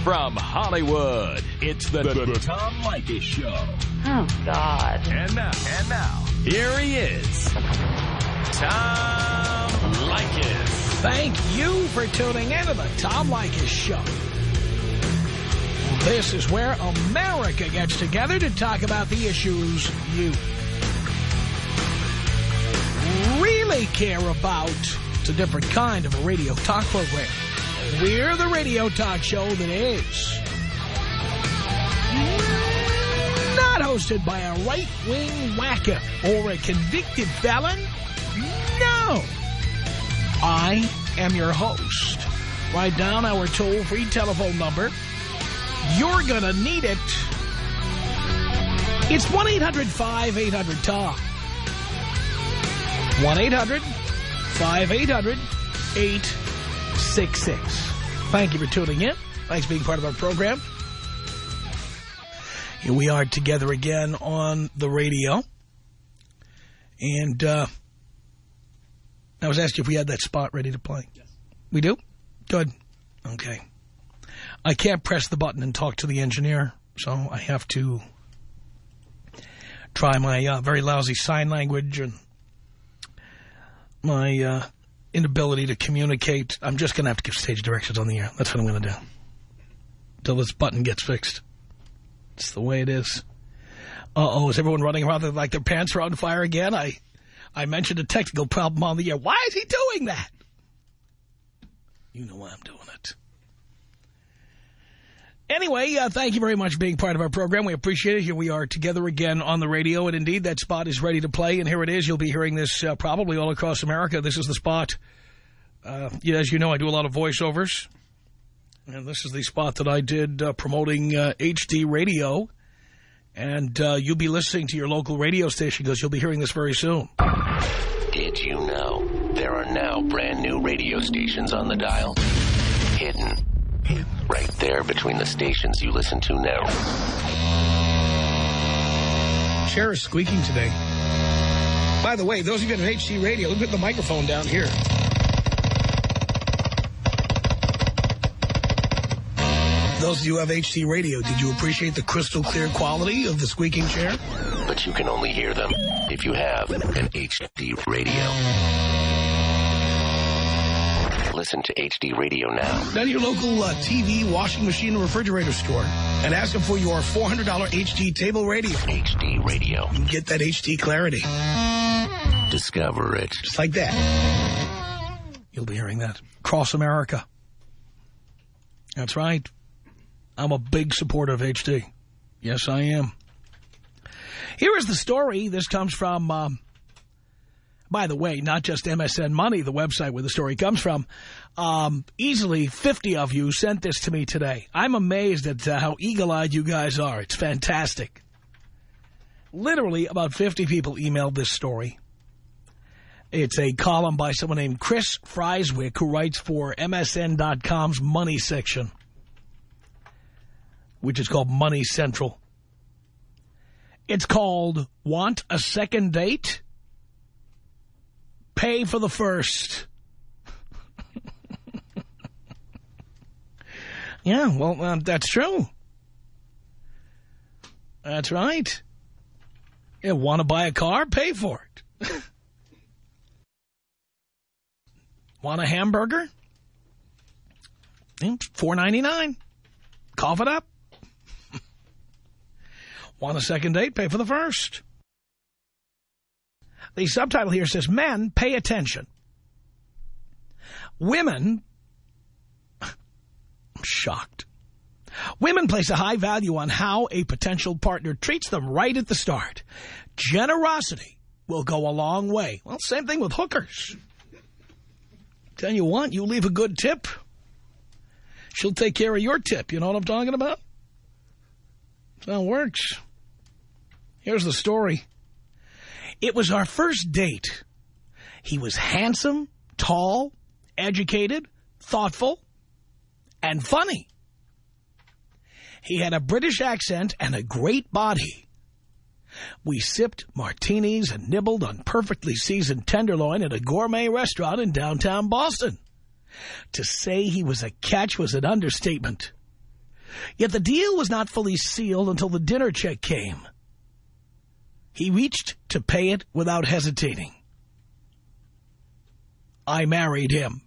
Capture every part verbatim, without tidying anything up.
From Hollywood, it's the, the, the Tom Leykis Show. Oh, God. And now, and now, here he is, Tom Leykis. Thank you for tuning in to the Tom Leykis Show. This is where America gets together to talk about the issues you really care about. It's a different kind of a radio talk program. We're the radio talk show that is not hosted by a right-wing whacker or a convicted felon. No. I am your host. Write down our toll-free telephone number. You're going to need it. It's one eight hundred five eight hundred Tom. one eight hundred five eight hundred eight six six. Thank you for tuning in. Thanks for being part of our program. Here we are together again on the radio. And uh, I was asked if we had that spot ready to play. Yes. We do? Good. Okay. I can't press the button and talk to the engineer, so I have to try my uh, very lousy sign language and my uh, inability to communicate. I'm just going to have to give stage directions on the air. That's what I'm going to do. Until this button gets fixed. It's the way it is. Uh-oh, is everyone running around like their pants are on fire again? I, I mentioned a technical problem on the air. Why is he doing that? You know why I'm doing it. Anyway, uh, thank you very much for being part of our program. We appreciate it. Here we are together again on the radio, and indeed that spot is ready to play, and here it is. You'll be hearing this uh, probably all across America. This is the spot. Uh, as you know, I do a lot of voiceovers, and this is the spot that I did uh, promoting uh, H D radio, and uh, you'll be listening to your local radio station because you'll be hearing this very soon. Did you know there are now brand new radio stations on the dial? Hidden. Right there between the stations you listen to now. Chair is squeaking today. By the way, those of you at H D radio, look at the microphone down here. Those of you who have H D radio, did you appreciate the crystal clear quality of the squeaking chair? But you can only hear them if you have an H D radio. Listen to H D radio now. Go to your local uh, T V, washing machine, and refrigerator store and ask them for your four hundred dollar H D table radio. H D radio. You can get that H D clarity. Discover it. Just like that. You'll be hearing that across America. That's right. I'm a big supporter of H D. Yes, I am. Here is the story. This comes from... Um, By the way, not just M S N Money, the website where the story comes from. Um, easily fifty of you sent this to me today. I'm amazed at uh, how eagle-eyed you guys are. It's fantastic. Literally about fifty people emailed this story. It's a column by someone named Chris Frieswick, who writes for M S N dot com's Money section, which is called Money Central. It's called Want a Second Date? Pay for the first. Yeah, well, uh, that's true. That's right. You want to buy a car? Pay for it. Want a hamburger? four ninety-nine. Cough it up. Want a second date? Pay for the first. The subtitle here says, men, pay attention. Women, I'm shocked. Women place a high value on how a potential partner treats them right at the start. Generosity will go a long way. Well, same thing with hookers. Tell you what, you leave a good tip, she'll take care of your tip. You know what I'm talking about? That's how it works. Here's the story. It was our first date. He was handsome, tall, educated, thoughtful, and funny. He had a British accent and a great body. We sipped martinis and nibbled on perfectly seasoned tenderloin at a gourmet restaurant in downtown Boston. To say he was a catch was an understatement. Yet the deal was not fully sealed until the dinner check came. He reached to pay it without hesitating. I married him.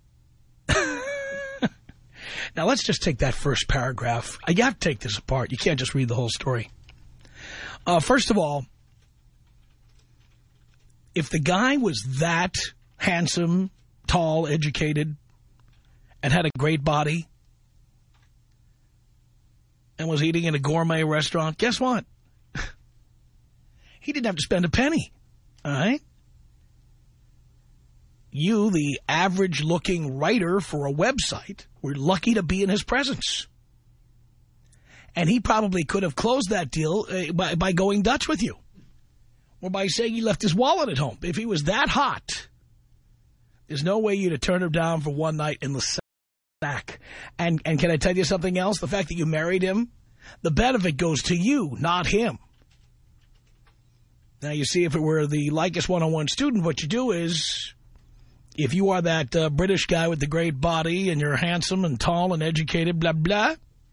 Now, let's just take that first paragraph. You have to take this apart. You can't just read the whole story. Uh, first of all, if the guy was that handsome, tall, educated, and had a great body, and was eating in a gourmet restaurant, guess what? He didn't have to spend a penny, all right? You, the average-looking writer for a website, were lucky to be in his presence. And he probably could have closed that deal uh, by, by going Dutch with you. Or by saying he left his wallet at home. If he was that hot, there's no way you'd have turned him down for one night in the sack. And, and can I tell you something else? The fact that you married him, the benefit goes to you, not him. Now, you see, if it were the Leykis one oh one student, what you do is, if you are that uh, British guy with the great body and you're handsome and tall and educated, blah, blah,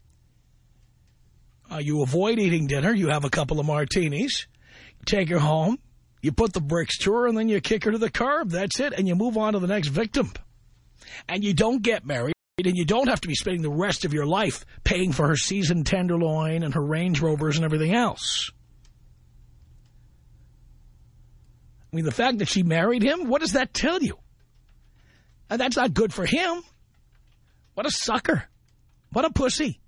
uh, you avoid eating dinner, you have a couple of martinis, you take her home, you put the bricks to her, and then you kick her to the curb. That's it, and you move on to the next victim. And you don't get married, and you don't have to be spending the rest of your life paying for her seasoned tenderloin and her Range Rovers and everything else. I mean, the fact that she married him, what does that tell you? And that's not good for him. What a sucker. What a pussy.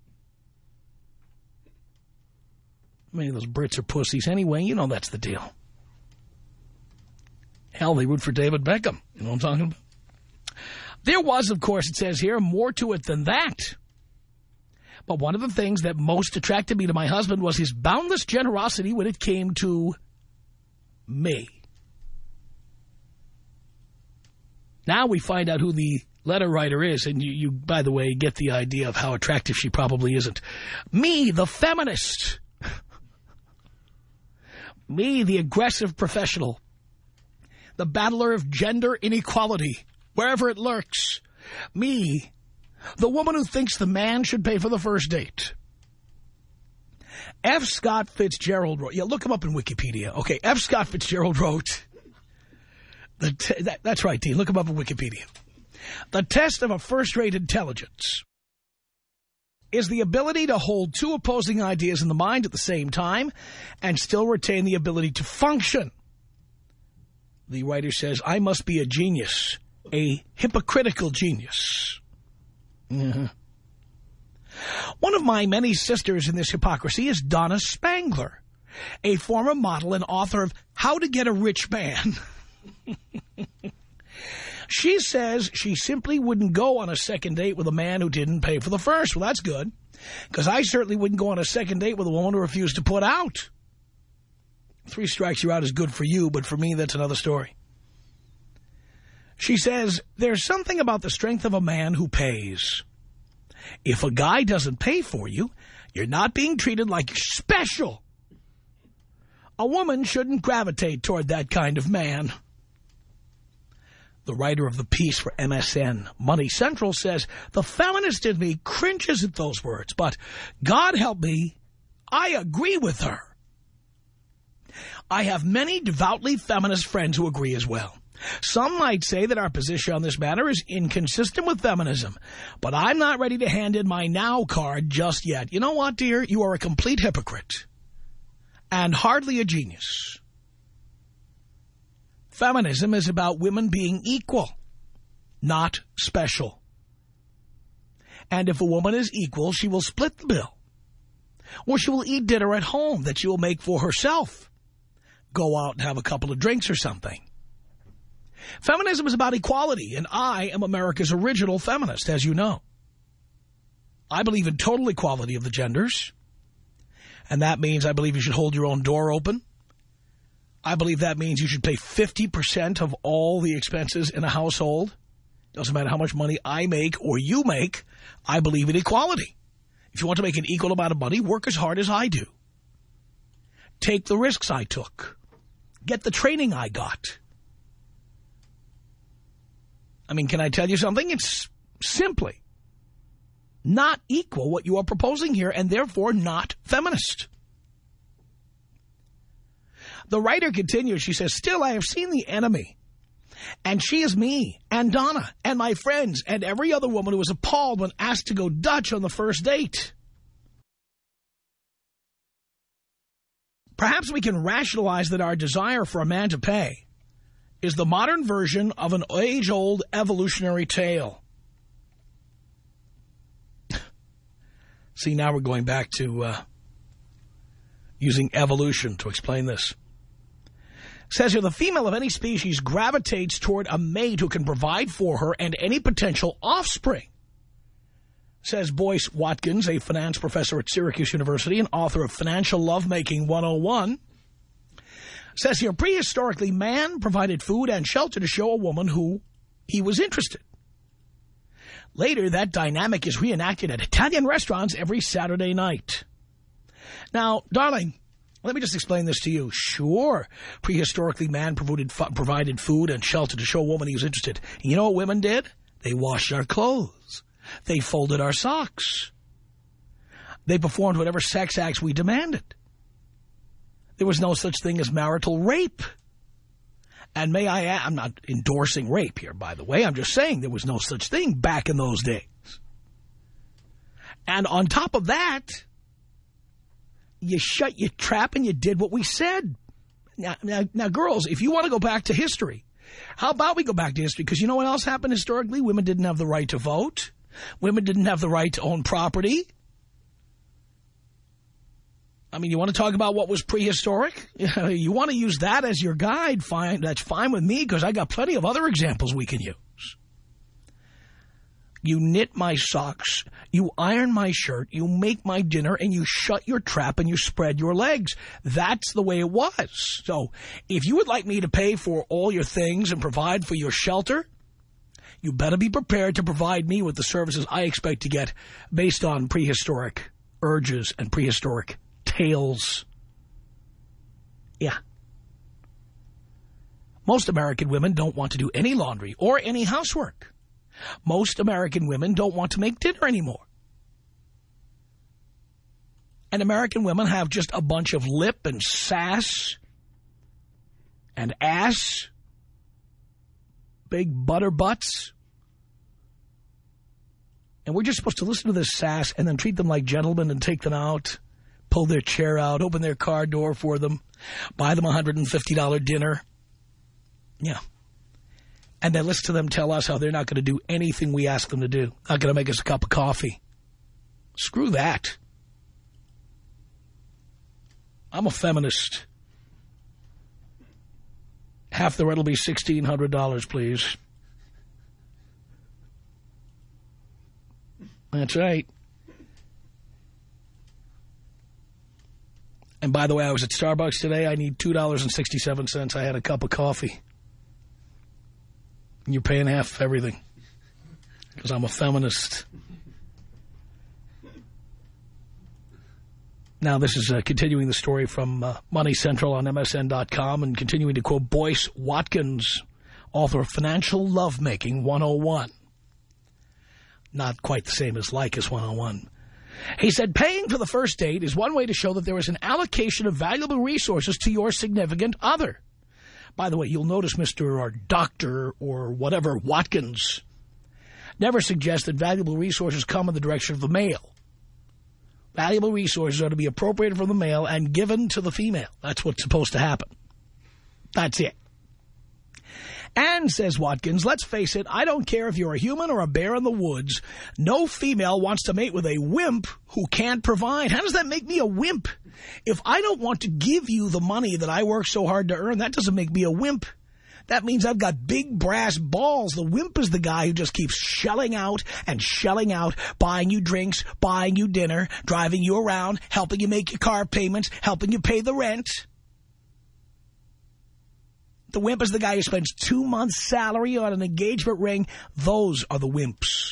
Many of those Brits are pussies anyway. You know that's the deal. Hell, they root for David Beckham. You know what I'm talking about? There was, of course, it says here, more to it than that. But one of the things that most attracted me to my husband was his boundless generosity when it came to me. Now we find out who the letter writer is, and you, you, by the way, get the idea of how attractive she probably isn't. Me, the feminist. Me, the aggressive professional. The battler of gender inequality, wherever it lurks. Me, the woman who thinks the man should pay for the first date. F. Scott Fitzgerald wrote, yeah, look him up in Wikipedia. Okay, F. Scott Fitzgerald wrote, the t that, that's right, Dean, look him up in Wikipedia. The test of a first-rate intelligence is the ability to hold two opposing ideas in the mind at the same time and still retain the ability to function. The writer says, I must be a genius, a hypocritical genius. Mm-hmm. One of my many sisters in this hypocrisy is Donna Spangler, a former model and author of How to Get a Rich Man. She says she simply wouldn't go on a second date with a man who didn't pay for the first. Well, that's good, because I certainly wouldn't go on a second date with a woman who refused to put out. Three strikes you're out is good for you, but for me, that's another story. She says, there's something about the strength of a man who pays. If a guy doesn't pay for you, you're not being treated like you're special. A woman shouldn't gravitate toward that kind of man. The writer of the piece for M S N Money Central says, the feminist in me cringes at those words, but God help me, I agree with her. I have many devoutly feminist friends who agree as well. Some might say that our position on this matter is inconsistent with feminism, but I'm not ready to hand in my now card just yet. You know what, dear? You are a complete hypocrite and hardly a genius. Feminism is about women being equal, not special. And if a woman is equal, she will split the bill. Or she will eat dinner at home that she will make for herself. Go out and have a couple of drinks or something. Feminism is about equality, and I am America's original feminist, as you know. I believe in total equality of the genders, and that means I believe you should hold your own door open. I believe that means you should pay fifty percent of all the expenses in a household. Doesn't matter how much money I make or you make, I believe in equality. If you want to make an equal amount of money, work as hard as I do. Take the risks I took. Get the training I got. I mean, can I tell you something? It's simply not equal what you are proposing here, and therefore not feminist. The writer continues, she says, still I have seen the enemy, and she is me, and Donna, and my friends, and every other woman who was appalled when asked to go Dutch on the first date. Perhaps we can rationalize that our desire for a man to pay is the modern version of an age-old evolutionary tale. See, now we're going back to uh, using evolution to explain this. It says here, the female of any species gravitates toward a mate who can provide for her and any potential offspring. Says Boyce Watkins, a finance professor at Syracuse University and author of Financial Lovemaking one oh one. Says here, prehistorically, man provided food and shelter to show a woman who he was interested. Later, that dynamic is reenacted at Italian restaurants every Saturday night. Now, darling, let me just explain this to you. Sure, prehistorically, man provided, provided food and shelter to show a woman he was interested. And you know what women did? They washed our clothes. They folded our socks. They performed whatever sex acts we demanded. There was no such thing as marital rape. And may I add, I'm not endorsing rape here, by the way. I'm just saying there was no such thing back in those days. And on top of that, you shut your trap and you did what we said. Now, now, now girls, if you want to go back to history, how about we go back to history? Because you know what else happened historically? Women didn't have the right to vote. Women didn't have the right to own property. I mean, you want to talk about what was prehistoric? You want to use that as your guide? Fine, that's fine with me, because I got plenty of other examples we can use. You knit my socks, you iron my shirt, you make my dinner, and you shut your trap and you spread your legs. That's the way it was. So if you would like me to pay for all your things and provide for your shelter, you better be prepared to provide me with the services I expect to get based on prehistoric urges and prehistoric tales. Yeah. Most American women don't want to do any laundry or any housework. Most American women don't want to make dinner anymore. And American women have just a bunch of lip and sass and ass, big butter butts. And we're just supposed to listen to this sass and then treat them like gentlemen and take them out, pull their chair out, open their car door for them, buy them a one hundred fifty dollar dinner. Yeah. And then listen to them tell us how they're not going to do anything we ask them to do. Not going to make us a cup of coffee. Screw that. I'm a feminist. Half the rent will be sixteen hundred dollars, please. That's right. And by the way, I was at Starbucks today. I need two dollars and sixty-seven cents. I had a cup of coffee. And you're paying half everything. Because I'm a feminist. Now, this is uh, continuing the story from uh, Money Central on M S N dot com and continuing to quote Boyce Watkins, author of Financial Lovemaking one oh one. Not quite the same as Lycus one oh one. He said, paying for the first date is one way to show that there is an allocation of valuable resources to your significant other. By the way, you'll notice Mister or Doctor or whatever Watkins never suggests that valuable resources come in the direction of the male. Valuable resources are to be appropriated from the male and given to the female. That's what's supposed to happen. That's it. And, says Watkins, let's face it, I don't care if you're a human or a bear in the woods. No female wants to mate with a wimp who can't provide. How does that make me a wimp? If I don't want to give you the money that I work so hard to earn, that doesn't make me a wimp. That means I've got big brass balls. The wimp is the guy who just keeps shelling out and shelling out, buying you drinks, buying you dinner, driving you around, helping you make your car payments, helping you pay the rent. The wimp is the guy who spends two months' salary on an engagement ring. Those are the wimps.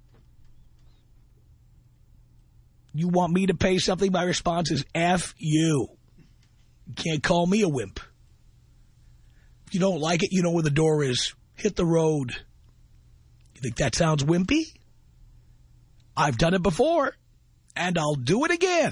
You want me to pay something? My response is F you. You can't call me a wimp. If you don't like it, you know where the door is. Hit the road. You think that sounds wimpy? I've done it before, and I'll do it again.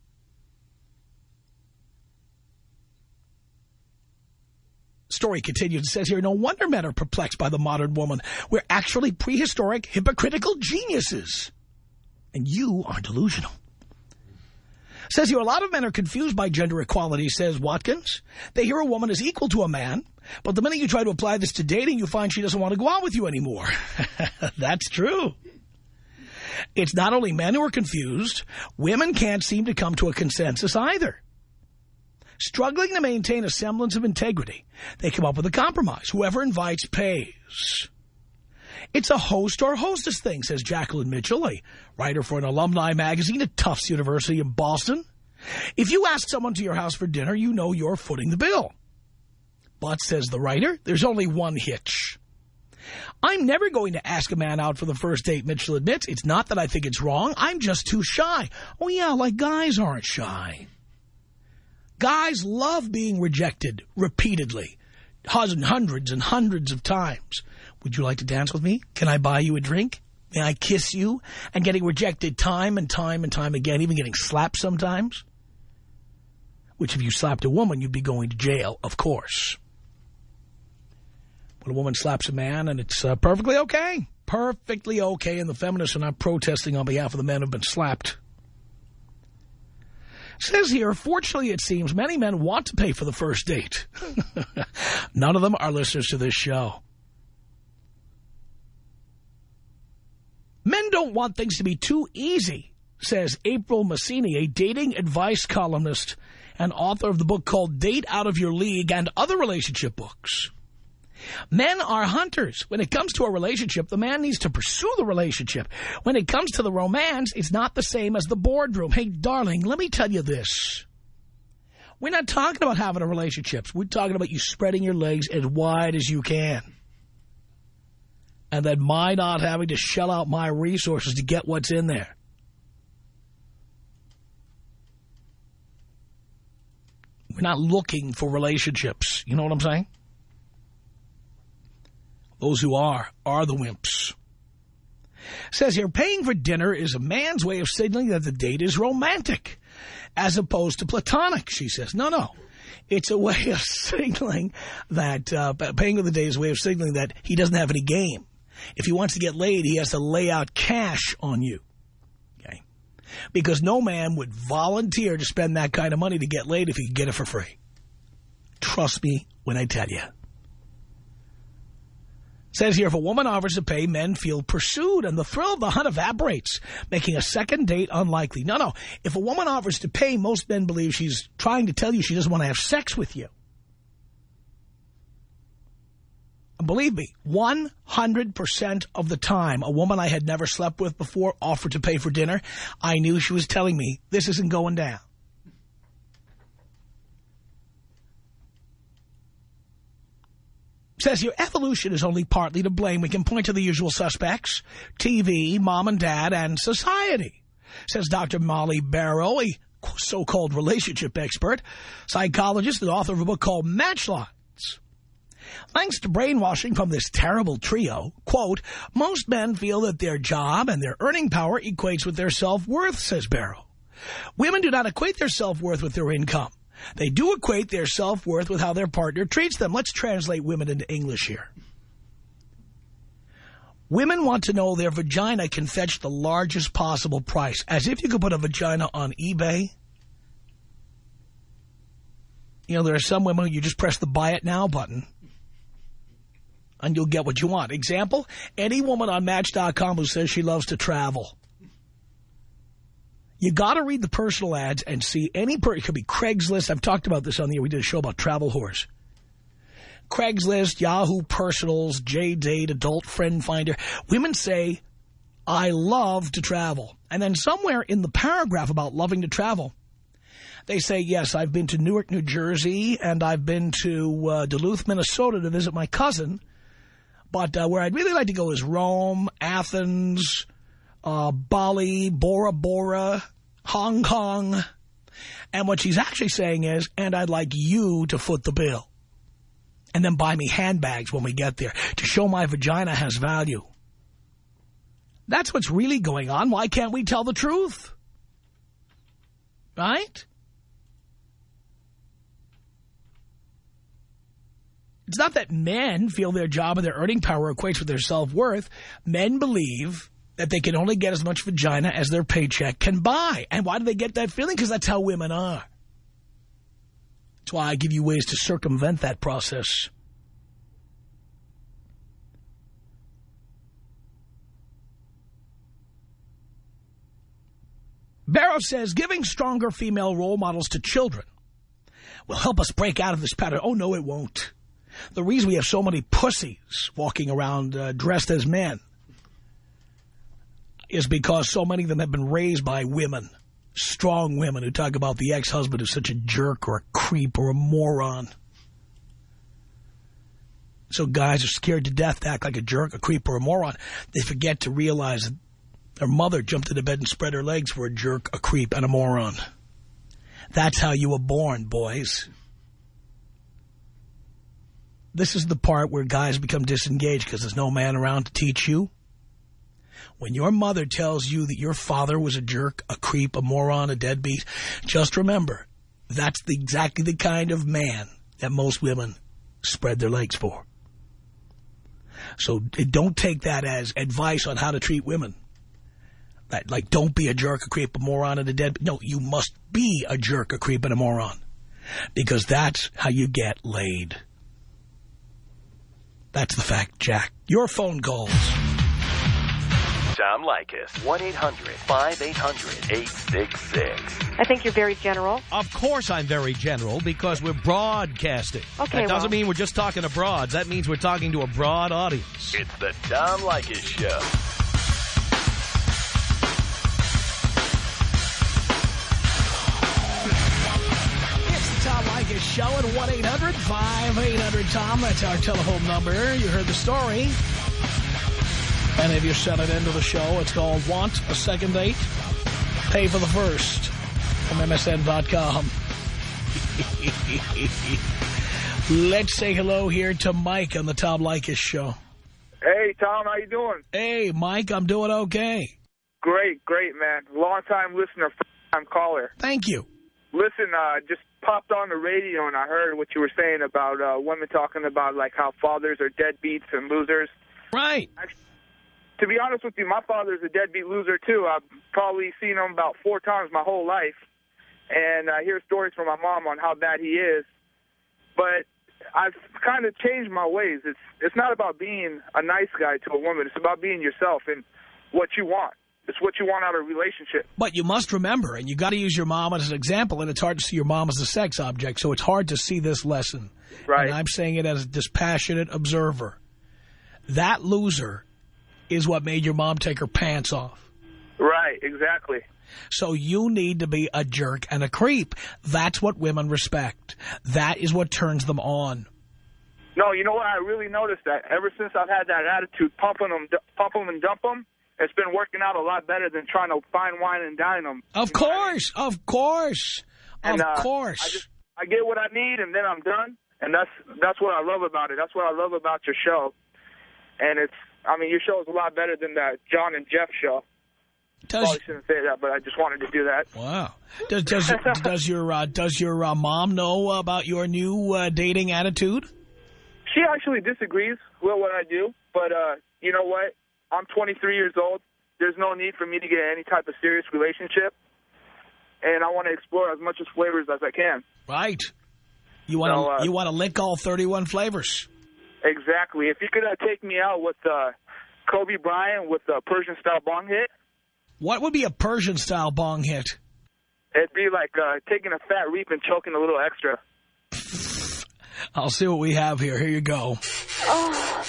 Story continues. It says here, no wonder men are perplexed by the modern woman. We're actually prehistoric, hypocritical geniuses. And you are delusional. Says here, a lot of men are confused by gender equality, says Watkins. They hear a woman is equal to a man, but the minute you try to apply this to dating, you find she doesn't want to go out with you anymore. That's true. It's not only men who are confused, women can't seem to come to a consensus either. Struggling to maintain a semblance of integrity, they come up with a compromise. Whoever invites pays. It's a host or hostess thing, says Jacqueline Mitchell, a writer for an alumni magazine at Tufts University in Boston. If you ask someone to your house for dinner, you know you're footing the bill. But, says the writer, there's only one hitch. I'm never going to ask a man out for the first date, Mitchell admits. It's not that I think it's wrong. I'm just too shy. Oh, yeah, like guys aren't shy. Guys love being rejected repeatedly, hundreds and hundreds of times. Would you like to dance with me? Can I buy you a drink? May I kiss you? And getting rejected time and time and time again, even getting slapped sometimes. Which if you slapped a woman, you'd be going to jail, of course. When a woman slaps a man, and it's uh, perfectly okay. Perfectly okay, and the feminists are not protesting on behalf of the men who've been slapped. Says here, fortunately, it seems many men want to pay for the first date. None of them are listeners to this show. Men don't want things to be too easy, says April Massini, a dating advice columnist and author of the book called Date Out of Your League and other relationship books. Men are hunters. When it comes to a relationship, the man needs to pursue the relationship. When it comes to the romance, it's not the same as the boardroom. Hey, darling, let me tell you this. We're not talking about having a relationship. We're talking about you spreading your legs as wide as you can. And then my not having to shell out my resources to get what's in there. We're not looking for relationships. You know what I'm saying? Those who are, are the wimps. Says here, paying for dinner is a man's way of signaling that the date is romantic, as opposed to platonic, she says. No, no. It's a way of signaling that, uh, paying for the date is a way of signaling that he doesn't have any game. If he wants to get laid, he has to lay out cash on you. Okay? Because no man would volunteer to spend that kind of money to get laid if he could get it for free. Trust me when I tell you. Says here, if a woman offers to pay, men feel pursued and the thrill of the hunt evaporates, making a second date unlikely. No, no. If a woman offers to pay, most men believe she's trying to tell you she doesn't want to have sex with you. And believe me, one hundred percent of the time, a woman I had never slept with before offered to pay for dinner, I knew she was telling me, this isn't going down. Says here, evolution is only partly to blame. We can point to the usual suspects, T V, mom and dad, and society. Says Doctor Molly Barrow, a so-called relationship expert, psychologist and author of a book called Matchlines. Thanks to brainwashing from this terrible trio, quote, most men feel that their job and their earning power equates with their self-worth, says Barrow. Women do not equate their self-worth with their income. They do equate their self-worth with how their partner treats them. Let's translate women into English here. Women want to know their vagina can fetch the largest possible price. As if you could put a vagina on eBay. You know, there are some women who you just press the buy it now button and you'll get what you want. Example, any woman on Match dot com who says she loves to travel. You got to read the personal ads and see any per it could be Craigslist. I've talked about this on the air. We did a show about travel whores. Craigslist, Yahoo Personals, J-Date, Adult Friend Finder. Women say, I love to travel. And then somewhere in the paragraph about loving to travel, they say, yes, I've been to Newark, New Jersey, and I've been to uh, Duluth, Minnesota to visit my cousin. But uh, where I'd really like to go is Rome, Athens, Uh, Bali, Bora Bora, Hong Kong. And what she's actually saying is, and I'd like you to foot the bill. And then buy me handbags when we get there to show my vagina has value. That's what's really going on. Why can't we tell the truth? Right? It's not that men feel their job and their earning power equates with their self-worth. Men believe that they can only get as much vagina as their paycheck can buy. And why do they get that feeling? Because that's how women are. That's why I give you ways to circumvent that process. Barrow says, giving stronger female role models to children will help us break out of this pattern. Oh, no, it won't. The reason we have so many pussies walking around uh, dressed as men is because so many of them have been raised by women, strong women who talk about the ex-husband as such a jerk or a creep or a moron. So guys are scared to death to act like a jerk, a creep, or a moron. They forget to realize that their mother jumped into bed and spread her legs for a jerk, a creep, and a moron. That's how you were born, boys. This is the part where guys become disengaged because there's no man around to teach you. When your mother tells you that your father was a jerk, a creep, a moron, a deadbeat, just remember, that's the, exactly the kind of man that most women spread their legs for. So don't take that as advice on how to treat women. That, like, don't be a jerk, a creep, a moron, and a deadbeat. No, you must be a jerk, a creep, and a moron. Because that's how you get laid. That's the fact, Jack. Your phone calls. Tom Leykis. one eight hundred five eight hundred eight six six. I think you're very general. Of course I'm very general because we're broadcasting. Okay, That doesn't well. mean we're just talking to broads. That means we're talking to a broad audience. It's the Tom Leykis Show. Tom Leykis Show at one eight hundred five eight hundred Tom. That's our telephone number. You heard the story. And if you sent it into the show, it's called Want a Second Date? Pay for the first from M S N dot com. Let's say hello here to Mike on the Tom Leykis Show. Hey, Tom, how you doing? Hey, Mike, I'm doing okay. Great, great, man. Long-time listener, first-time caller. Thank you. Listen, uh, just popped on the radio and I heard what you were saying about uh, women talking about, like, how fathers are deadbeats and losers. Right. Actually, to be honest with you, my father's a deadbeat loser, too. I've probably seen him about four times my whole life. And I hear stories from my mom on how bad he is. But I've kind of changed my ways. It's, it's not about being a nice guy to a woman. It's about being yourself and what you want. It's what you want out of a relationship. But you must remember, and you got to use your mom as an example, and it's hard to see your mom as a sex object, so it's hard to see this lesson. Right. And I'm saying it as a dispassionate observer. That loser is what made your mom take her pants off. Right, exactly. So you need to be a jerk and a creep. That's what women respect. That is what turns them on. No, you know what? I really noticed that ever since I've had that attitude, pumping them, pump them and dump them, it's been working out a lot better than trying to fine wine and dine them. Of course, I mean? of course, and, of uh, course. I just I get what I need, and then I'm done. And that's that's what I love about it. That's what I love about your show. And it's, I mean, your show is a lot better than that John and Jeff show. Does, Probably shouldn't say that, but I just wanted to do that. Wow. Does does does your uh, does your uh, mom know about your new uh, dating attitude? She actually disagrees with what I do, but uh, you know what? I'm twenty-three years old. There's no need for me to get any type of serious relationship, and I want to explore as much as flavors as I can. Right. You want to so, uh, you want to lick all thirty-one flavors. Exactly. If you could uh, take me out with uh, Kobe Bryant with the Persian style bong hit. What would be a Persian style bong hit? It'd be like uh, taking a fat reap and choking a little extra. I'll see what we have here. Here you go. Oh.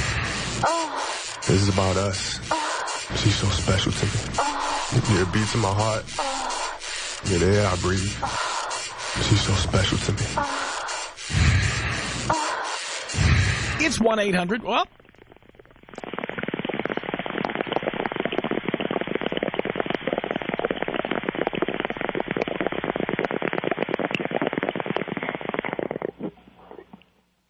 Oh. This is about us. Oh. She's so special to me. Oh. Yeah, it beats in my heart. Oh. Yeah, the air I breathe. Oh. She's so special to me. Oh. Oh. It's one eight hundred. Well.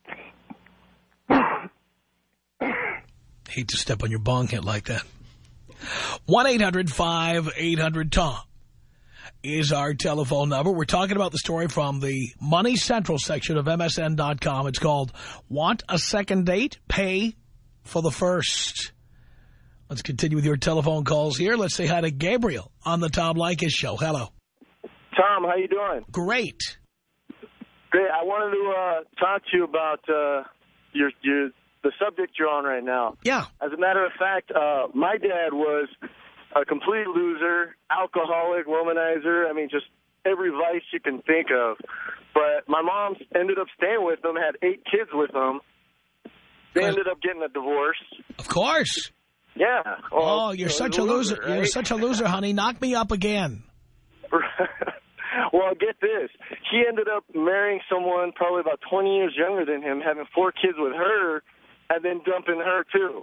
Hate to step on your bong hit like that. one eight hundred five eight hundred Tom is our telephone number. We're talking about the story from the Money Central section of M S N dot com. It's called Want a Second Date? Pay for the First. Let's continue with your telephone calls here. Let's say hi to Gabriel on the Tom Leykis Show. Hello. Tom, how you doing? Great. Great. I wanted to uh, talk to you about uh, your your the subject you're on right now. Yeah. As a matter of fact, uh, my dad was a complete loser, alcoholic, womanizer. I mean, just every vice you can think of. But my mom ended up staying with him, had eight kids with him. They ended up getting a divorce. Of course. Yeah. Well, oh, you're you know, such a loser. loser. Right? You're such a loser, honey. Knock me up again. Well, get this. He ended up marrying someone probably about twenty years younger than him, having four kids with her, and then dumping her, too.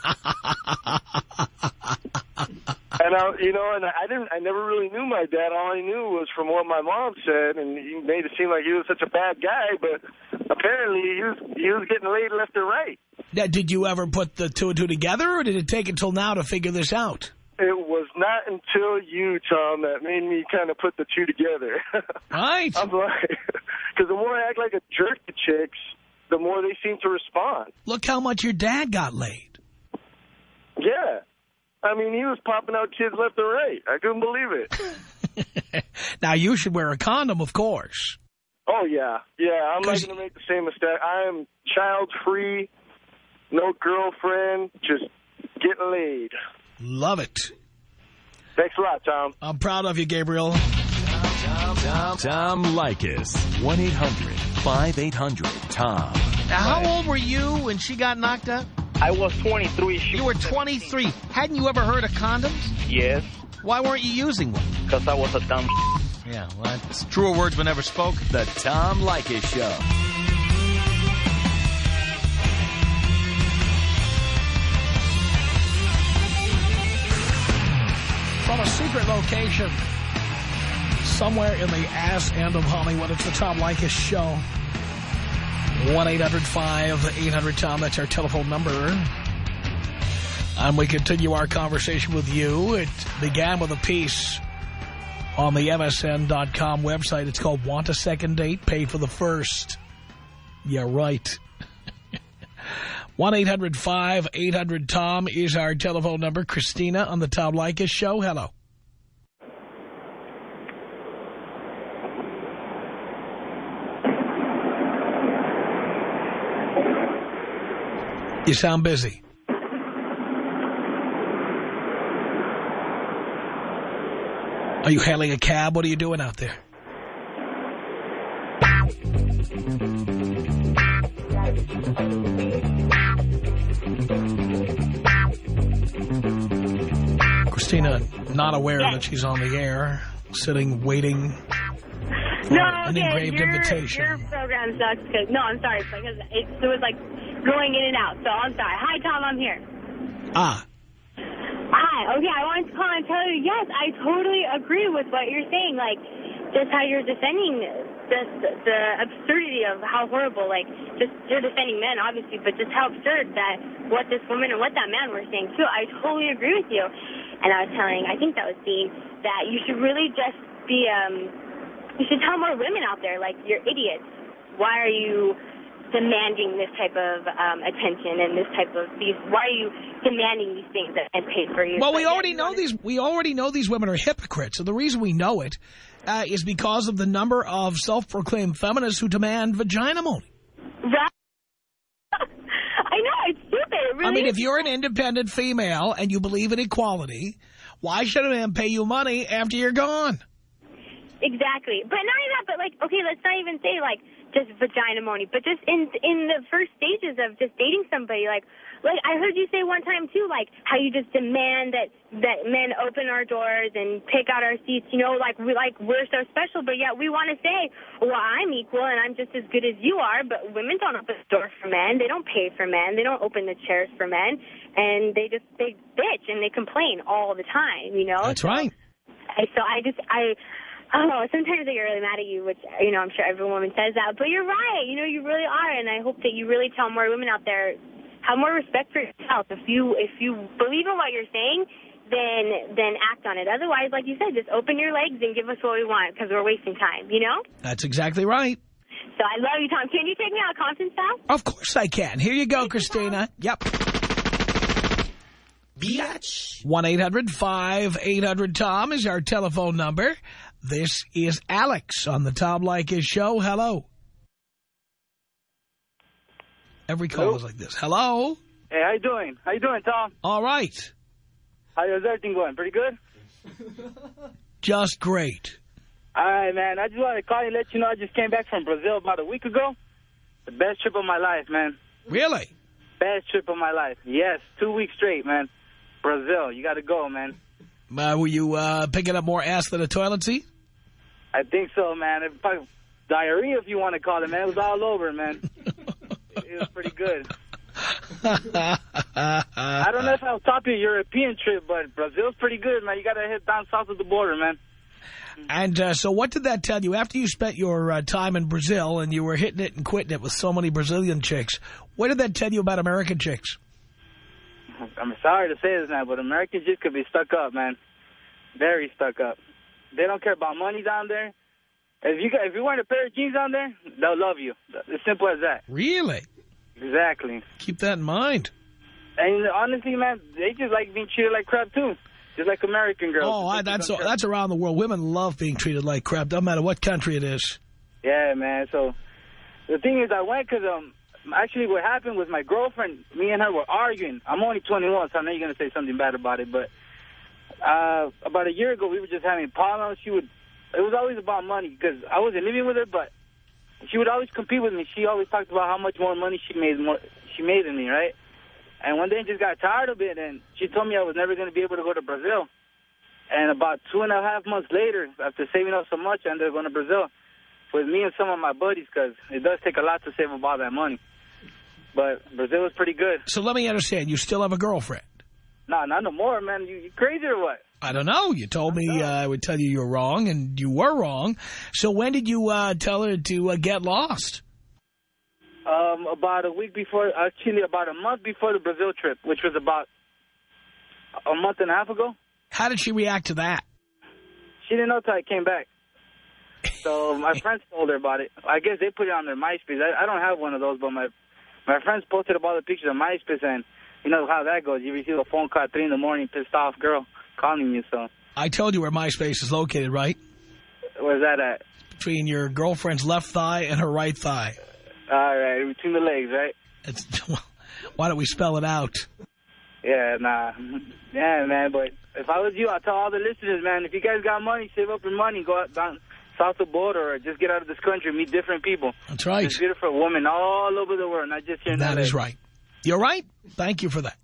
And, I, you know, and I didn't. I never really knew my dad. All I knew was from what my mom said, and he made it seem like he was such a bad guy, but apparently he was, he was getting laid left and right. Now, did you ever put the two and two together, or did it take until now to figure this out? It was not until you, Tom, that made me kind of put the two together. Right. I'm like, because the more I act like a jerk to chicks, the more they seem to respond. Look how much your dad got laid. Yeah. I mean, he was popping out kids left and right. I couldn't believe it. Now, you should wear a condom, of course. Oh, yeah. Yeah, I'm not going to make the same mistake. I am child-free, no girlfriend, just getting laid. Love it. Thanks a lot, Tom. I'm proud of you, Gabriel. Tom, Tom, Tom Leykis. one eight hundred five eight hundred Tom. Now, how old were you when she got knocked up? I was twenty-three. She You were twenty-three. Hadn't you ever heard of condoms? Yes, Why weren't you using one? because I was a dumb Yeah, well, that's truer words were never spoke. The Tom Leykis Show. From a secret location, somewhere in the ass end of Hollywood, it's the Tom Leykis Show. one eight hundred five eight hundred Tom, that's our telephone number. And we continue our conversation with you. It began with a piece on the M S N dot com website. It's called Want a Second Date? Pay for the First. Yeah, right. one eight hundred five eight hundred Tom is our telephone number. Christina on the Tom Leykis Show. Hello. You sound busy. Are you hailing a cab? What are you doing out there? Christina, not aware yes. that she's on the air, sitting, waiting for no, an okay, engraved your, invitation. Your program sucks. Cause, no, I'm sorry. Because it, it was like going in and out. So I'm sorry. Hi, Tom. I'm here. Ah. Hi. Okay, I wanted to call and tell you, yes, I totally agree with what you're saying. Like, just how you're defending the, the, the absurdity of how horrible, like, just you're defending men, obviously, but just how absurd that what this woman and what that man were saying, too. I totally agree with you. And I was telling, I think that was Dean, that you should really just be, um, you should tell more women out there, like, you're idiots. Why are you demanding this type of um, attention and this type of these? Why are you demanding these things that I pay for you? Well, we but already know these. We already know these women are hypocrites, and the reason we know it uh, is because of the number of self-proclaimed feminists who demand vagina money. Right. I know, it's stupid. It really I mean, is. if you're an independent female and you believe in equality, why should a man pay you money after you're gone? Exactly. But not even that, but like, okay, let's not even say like just vagina money, but just in in the first stages of just dating somebody, like, like I heard you say one time too, like how you just demand that that men open our doors and pick out our seats, you know, like we like we're so special, but yet we want to say, well, I'm equal and I'm just as good as you are, but women don't open the door for men, they don't pay for men, they don't open the chairs for men, and they just they bitch and they complain all the time, you know. That's right. I, so I just I. I don't know, sometimes I get really mad at you, which, you know, I'm sure every woman says that. But you're right. You know, you really are. And I hope that you really tell more women out there, have more respect for yourself. If you if you believe in what you're saying, then then act on it. Otherwise, like you said, just open your legs and give us what we want because we're wasting time, you know? That's exactly right. So I love you, Tom. Can you take me out Compton style? Of course I can. Here you go, Christina. Yep. Biatch. one eight hundred five eight hundred Tom is our telephone number. This is Alex on the Tom Leykis Show. Hello. Every call Hello? is like this. Hello. Hey, how you doing? How you doing, Tom? All right. How's everything going? Pretty good? Just great. All right, man. I just wanted to call you and let you know I just came back from Brazil about a week ago. The best trip of my life, man. Really? Best trip of my life. Yes, two weeks straight, man. Brazil, you got to go, man. Uh, were you uh, picking up more ass than a toilet seat? I think so, man. It, diarrhea, if you want to call it, man. It was all over, man. it, it was pretty good. I don't know if I'll top your European trip, but Brazil's pretty good, man. You got to head down south of the border, man. And uh, so what did that tell you? After you spent your uh, time in Brazil and you were hitting it and quitting it with so many Brazilian chicks, what did that tell you about American chicks? I'm sorry to say this now, but Americans just could be stuck up, man. Very stuck up. They don't care about money down there. If you got, if you wearing a pair of jeans down there, they'll love you. As simple as that. Really? Exactly. Keep that in mind. And honestly, man, they just like being treated like crap, too. Just like American girls. Oh, I, that's that's around the world. Women love being treated like crap. Doesn't matter what country it is. Yeah, man. So the thing is, I went because um, actually what happened was my girlfriend, me and her were arguing. I'm only twenty-one, so I know you're going to say something bad about it. But uh, about a year ago, we were just having problems. She would, it was always about money because I wasn't living with her, but she would always compete with me. She always talked about how much more money she made more she made than me, right? And one day I just got tired of it, and she told me I was never going to be able to go to Brazil. And about two and a half months later, after saving up so much, I ended up going to Brazil with me and some of my buddies because it does take a lot to save up all that money. But Brazil was pretty good. So let me understand. You still have a girlfriend? No, not no more, man. You, you crazy or what? I don't know. You told me uh, I would tell you you're wrong, and you were wrong. So when did you uh, tell her to uh, get lost? Um, about a week before, actually about a month before the Brazil trip, which was about a month and a half ago. How did she react to that? She didn't know until I came back. So my friends told her about it. I guess they put it on their MySpace. I, I don't have one of those, but my my friends posted about the pictures on MySpace, and you know how that goes. You receive a phone call at three in the morning, pissed off girl calling you. So I told you where MySpace is located, right? Where's that at? Between your girlfriend's left thigh and her right thigh. All right, between the legs, right? It's, why don't we spell it out? Yeah, nah. Yeah, man, but if I was you, I'd tell all the listeners, man, if you guys got money, save up your money, go out down south of the border, or just get out of this country, meet different people. That's right. There's beautiful women all over the world, not just here in That L A. is right. You're right. Thank you for that.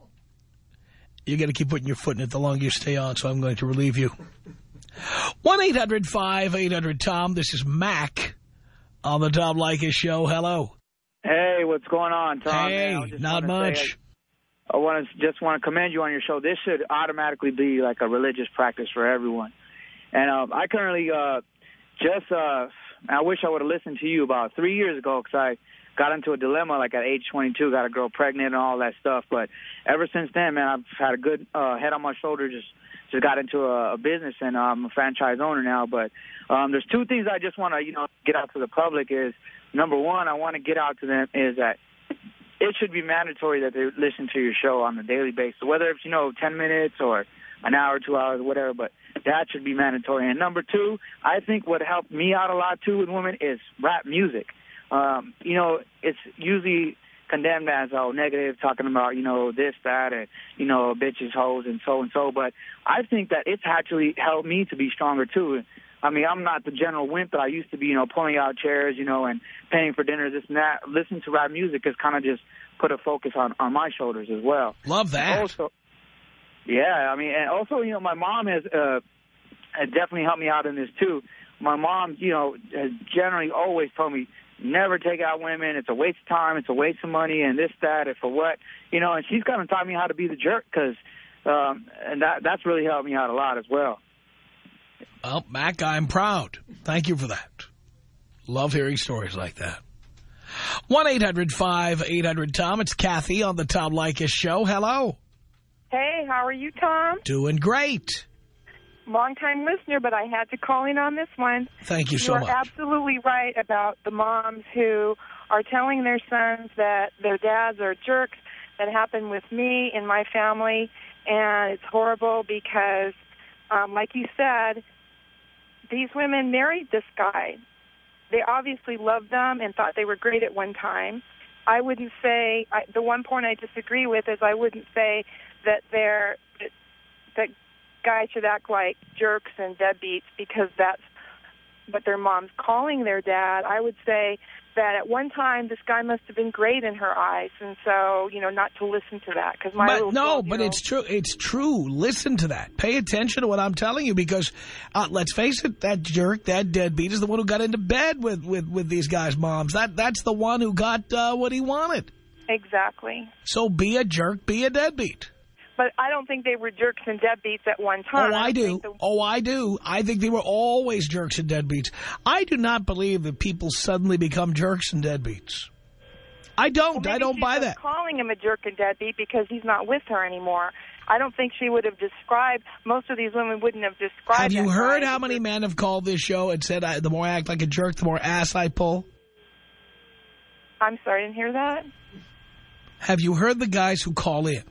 You're going to keep putting your foot in it the longer you stay on, so I'm going to relieve you. one eight hundred five eight hundred Tom. This is Mac on the Tom Leykis Show. Hello. Hey, what's going on, Tom? Hey, man, not much. I, I want to just want to commend you on your show. This should automatically be like a religious practice for everyone. And um, I currently uh, just, uh, I wish I would have listened to you about three years ago because I got into a dilemma like at age twenty-two, got a girl pregnant and all that stuff. But ever since then, man, I've had a good uh, head on my shoulder, just just got into a, a business, and I'm a franchise owner now. But um, there's two things I just want to, you know, get out to the public is, number one, I want to get out to them is that it should be mandatory that they listen to your show on a daily basis, whether it's, you know, ten minutes or an hour, two hours, whatever, but that should be mandatory. And number two, I think what helped me out a lot, too, with women is rap music. Um, you know, it's usually condemned as, oh, negative, talking about, you know, this, that, and, you know, bitches, hoes, and so and so. But I think that it's actually helped me to be stronger, too. I mean, I'm not the general wimp that I used to be, you know, pulling out chairs, you know, and paying for dinner, this and that. Listening to rap music has kind of just put a focus on, on my shoulders as well. Love that. Also, yeah, I mean, and also, you know, my mom has, uh, has definitely helped me out in this, too. My mom, you know, has generally always told me, never take out women. It's a waste of time. It's a waste of money and this, that, and for what. You know, and she's kind of taught me how to be the jerk because, um, and that that's really helped me out a lot as well. Well, Mac, I'm proud. Thank you for that. Love hearing stories like that. one eight hundred five eight hundred Tom. It's Kathy on the Tom Leykis Show. Hello. Hey, how are you, Tom? Doing great. Long-time listener, but I had to call in on this one. Thank you so You're much. absolutely right about the moms who are telling their sons that their dads are jerks. That happened with me in my family, and it's horrible because, um, like you said, these women married this guy. They obviously loved them and thought they were great at one time. I wouldn't say, I, the one point I disagree with is I wouldn't say that they're, that guys should act like jerks and deadbeats because that's what their mom's calling their dad. I would say that at one time this guy must have been great in her eyes, and so, you know, not to listen to that. Cause my but no, girl, but know, it's true. It's true. Listen to that. Pay attention to what I'm telling you because, uh, let's face it, that jerk, that deadbeat is the one who got into bed with, with, with these guys' moms. That That's the one who got uh, what he wanted. Exactly. So be a jerk, be a deadbeat. But I don't think they were jerks and deadbeats at one time. Oh, I do. The... Oh, I do. I think they were always jerks and deadbeats. I do not believe that people suddenly become jerks and deadbeats. I don't. Well, I don't buy that. Calling him a jerk and deadbeat because he's not with her anymore. I don't think she would have described, most of these women wouldn't have described. Have you that heard guy. how many men have called this show and said, I, the more I act like a jerk, the more ass I pull? I'm sorry, I didn't hear that. Have you heard the guys who call in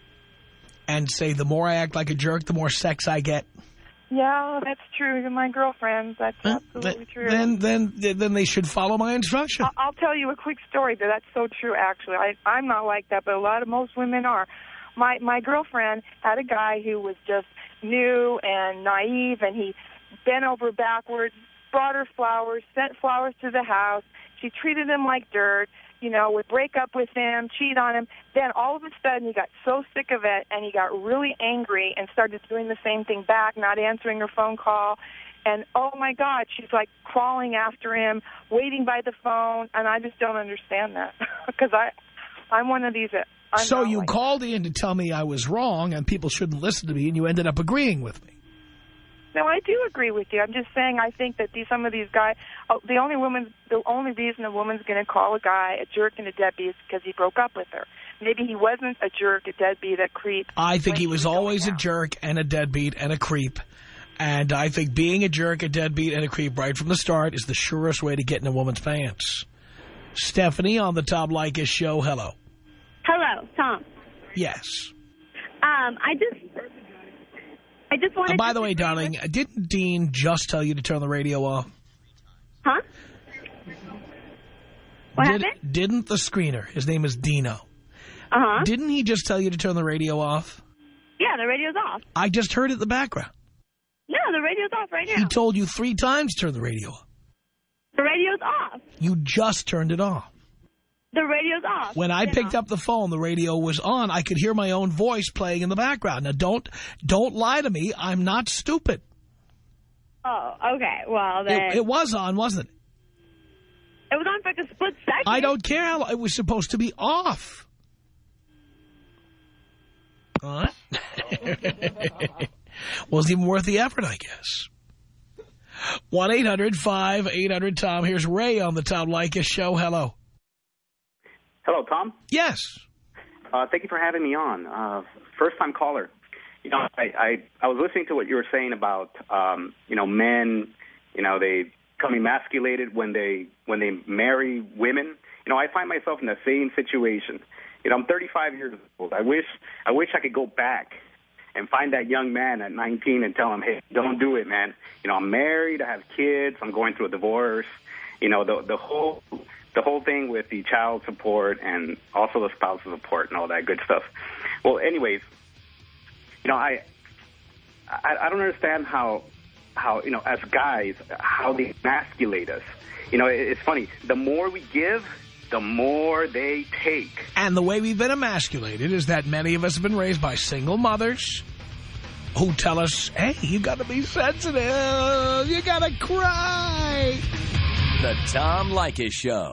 and say, the more I act like a jerk, the more sex I get? Yeah, that's true. You're my girlfriend. That's huh? absolutely Th true. Then, then, then they should follow my instruction. I'll, I'll tell you a quick story, but that's so true, actually. I, I'm not like that, but a lot of most women are. My, my girlfriend had a guy who was just new and naive, and he bent over backwards, brought her flowers, sent flowers to the house. She treated him like dirt. You know, would break up with him, cheat on him. Then all of a sudden he got so sick of it and he got really angry and started doing the same thing back, not answering her phone call. And, oh, my God, she's like crawling after him, waiting by the phone. And I just don't understand that because I, I'm one of these. That I'm so you like called that. in to tell me I was wrong and people shouldn't listen to me, and you ended up agreeing with me. No, I do agree with you. I'm just saying I think that these, some of these guys, oh, the only woman, the only reason a woman's going to call a guy a jerk and a deadbeat is because he broke up with her. Maybe he wasn't a jerk, a deadbeat, a creep. I think he was always a jerk and a deadbeat and a creep. And I think being a jerk, a deadbeat, and a creep right from the start is the surest way to get in a woman's pants. Stephanie on the Tom Leykis show. Hello. Hello, Tom. Yes. Um, I just... I just wanted uh, by to the way, darling, with... didn't Dean just tell you to turn the radio off? Huh? What Did, happened? Didn't the screener, his name is Dino, uh-huh. didn't he just tell you to turn the radio off? Yeah, the radio's off. I just heard it in the background. No, the radio's off right now. He told you three times to turn the radio off. The radio's off. You just turned it off. The radio's off. When I picked up the phone, the radio was on. I could hear my own voice playing in the background. Now, don't don't lie to me. I'm not stupid. Oh, okay. Well, then... It, it was on, wasn't it? It was on for like a split second. I don't care how it was supposed to be off. Huh? Wasn't even worth the effort, I guess. one eight hundred five eight hundred Tom. Here's Ray on the Tom Leykis show. Hello. Hello, Tom? Yes. Uh, thank you for having me on. Uh, first-time caller. You know, I, I, I was listening to what you were saying about, um, you know, men, you know, they become emasculated when they when they marry women. You know, I find myself in the same situation. You know, I'm thirty-five years old. I wish I wish I could go back and find that young man at nineteen and tell him, hey, don't do it, man. You know, I'm married, I have kids, I'm going through a divorce. You know, the the whole... the whole thing with the child support and also the spousal support and all that good stuff. Well, anyways, you know, I, I, I don't understand how, how, you know, as guys, how they emasculate us. You know, it, it's funny. The more we give, the more they take. And the way we've been emasculated is that many of us have been raised by single mothers who tell us, hey, you got to be sensitive. You got to cry. The Tom Leykis Show.